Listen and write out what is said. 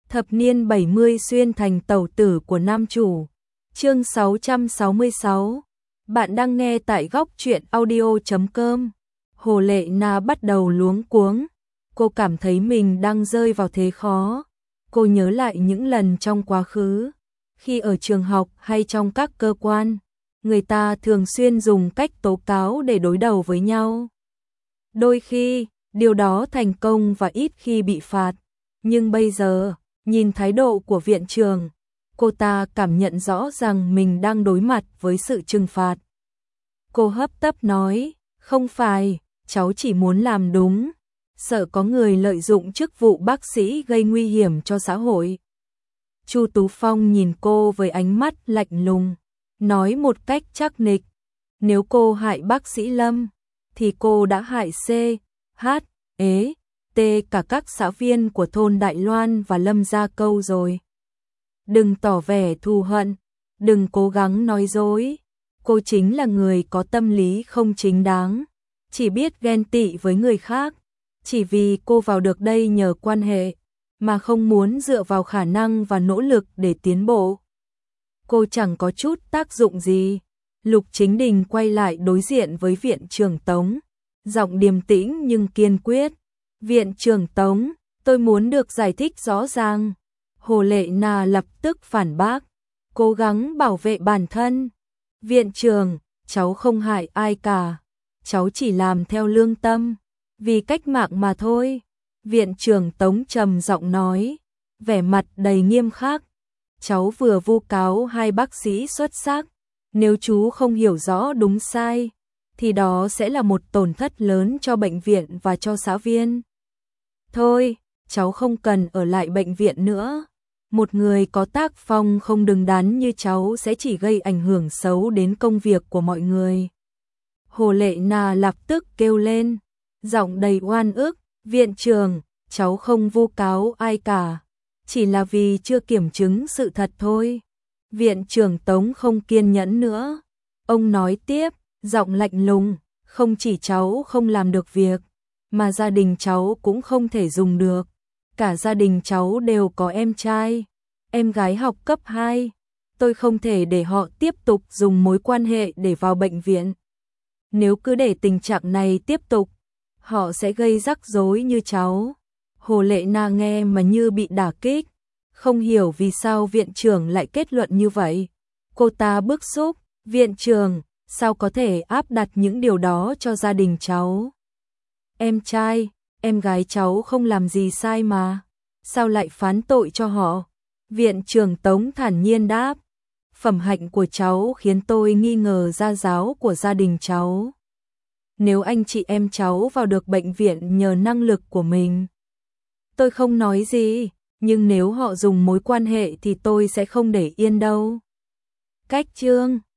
Thập niên 70 xuyên thành tẩu tử của nam chủ. Chương 666. Bạn đang nghe tại góc truyện audio.com. Hồ Lệ Na bắt đầu luống cuống. Cô cảm thấy mình đang rơi vào thế khó. Cô nhớ lại những lần trong quá khứ, khi ở trường học hay trong các cơ quan, người ta thường xuyên dùng cách tố cáo để đối đầu với nhau. Đôi khi, điều đó thành công và ít khi bị phạt. Nhưng bây giờ, nhìn thái độ của viện trưởng, cô ta cảm nhận rõ rằng mình đang đối mặt với sự trừng phạt. Cô hấp tấp nói, không phải, cháu chỉ muốn làm đúng, sợ có người lợi dụng chức vụ bác sĩ gây nguy hiểm cho xã hội. Chu Tú Phong nhìn cô với ánh mắt lạnh lùng, nói một cách chắc nịch, nếu cô hại bác sĩ Lâm, thì cô đã hại C, H, E, T cả các xã viên của thôn Đại Loan và Lâm Gia Câu rồi. Đừng tỏ vẻ thù hận, đừng cố gắng nói dối, cô chính là người có tâm lý không chính đáng, chỉ biết ghen tị với người khác, chỉ vì cô vào được đây nhờ quan hệ, mà không muốn dựa vào khả năng và nỗ lực để tiến bộ. Cô chẳng có chút tác dụng gì. Lục Chính Đình quay lại đối diện với viện trưởng Tống, giọng điềm tĩnh nhưng kiên quyết. Viện trưởng Tống, tôi muốn được giải thích rõ ràng. Hồ Lệ Na lập tức phản bác, cố gắng bảo vệ bản thân. Viện trưởng, cháu không hại ai cả, cháu chỉ làm theo lương tâm, vì cách mạng mà thôi. Viện trưởng Tống trầm giọng nói, vẻ mặt đầy nghiêm khắc, cháu vừa vu cáo hai bác sĩ xuất sắc, nếu chú không hiểu rõ đúng sai, thì đó sẽ là một tổn thất lớn cho bệnh viện và cho xã viên. Thôi, cháu không cần ở lại bệnh viện nữa. Một người có tác phong không đứng đắn như cháu sẽ chỉ gây ảnh hưởng xấu đến công việc của mọi người. Hồ Lệ Na lập tức kêu lên, giọng đầy oan ức, viện trưởng, cháu không vu cáo ai cả, chỉ là vì chưa kiểm chứng sự thật thôi. Viện trưởng Tống không kiên nhẫn nữa. Ông nói tiếp, giọng lạnh lùng, không chỉ cháu không làm được việc, mà gia đình cháu cũng không thể dùng được. Cả gia đình cháu đều có em trai, em gái học cấp 2. Tôi không thể để họ tiếp tục dùng mối quan hệ để vào bệnh viện. Nếu cứ để tình trạng này tiếp tục, họ sẽ gây rắc rối như cháu. Hồ Lệ Na nghe mà như bị đả kích, không hiểu vì sao viện trưởng lại kết luận như vậy. Cô ta bức xúc, viện trưởng, sao có thể áp đặt những điều đó cho gia đình cháu? Em trai, em gái cháu không làm gì sai mà, sao lại phán tội cho họ? Viện trưởng Tống thản nhiên đáp, phẩm hạnh của cháu khiến tôi nghi ngờ gia giáo của gia đình cháu. Nếu anh chị em cháu vào được bệnh viện nhờ năng lực của mình, tôi không nói gì, nhưng nếu họ dùng mối quan hệ thì tôi sẽ không để yên đâu. Cách chương